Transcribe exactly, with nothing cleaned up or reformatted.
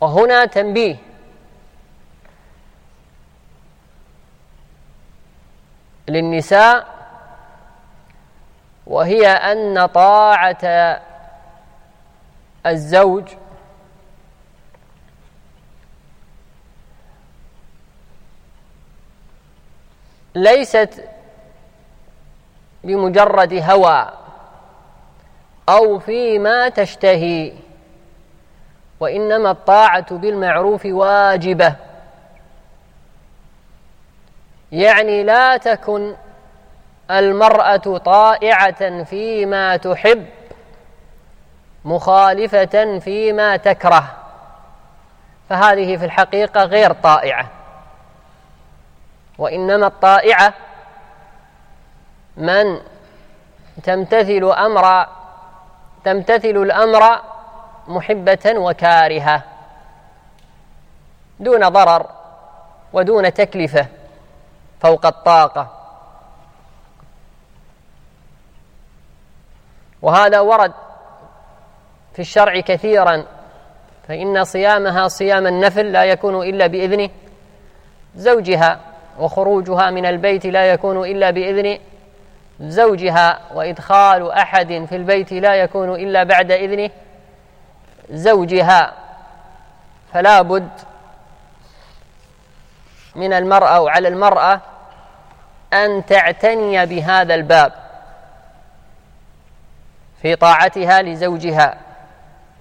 وهنا تنبيه: للنساء، وهي أن طاعة الزوج ليست بمجرد هوى أو فيما تشتهي، وإنما الطاعة بالمعروف واجبة. يعني لا تكن المرأة طائعة فيما تحب مخالفة فيما تكره، فهذه في الحقيقة غير طائعة. وإنما الطائعة من تمتثل أمر تمتثل الأمر محبة وكارهة دون ضرر ودون تكلفة فوق الطاقة. وهذا ورد في الشرع كثيرا، فإن صيامها صيام النفل لا يكون إلا بإذن زوجها، وخروجها من البيت لا يكون إلا بإذن زوجها، وإدخال أحد في البيت لا يكون إلا بعد إذن زوجها. فلا بد من المرأة أو على المرأة أن تعتني بهذا الباب في طاعتها لزوجها.